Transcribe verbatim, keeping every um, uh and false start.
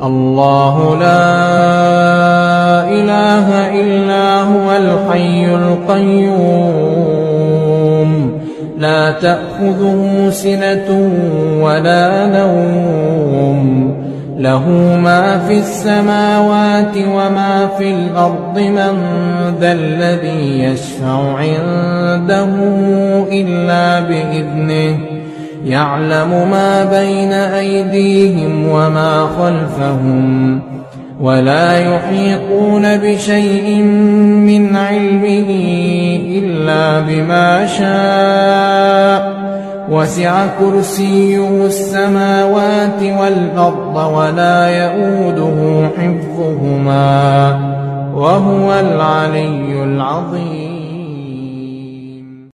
الله لا إله إلا هو الحي القيوم لا تأخذه سنة ولا نوم له ما في السماوات وما في الأرض من ذا الذي يشفع عنده إلا بإذنه يعلم ما بين أيديهم وما خلفهم ولا يحيطون بشيء من علمه إلا بما شاء وسع كرسيه السماوات والأرض ولا يئوده حفظهما وهو العلي العظيم.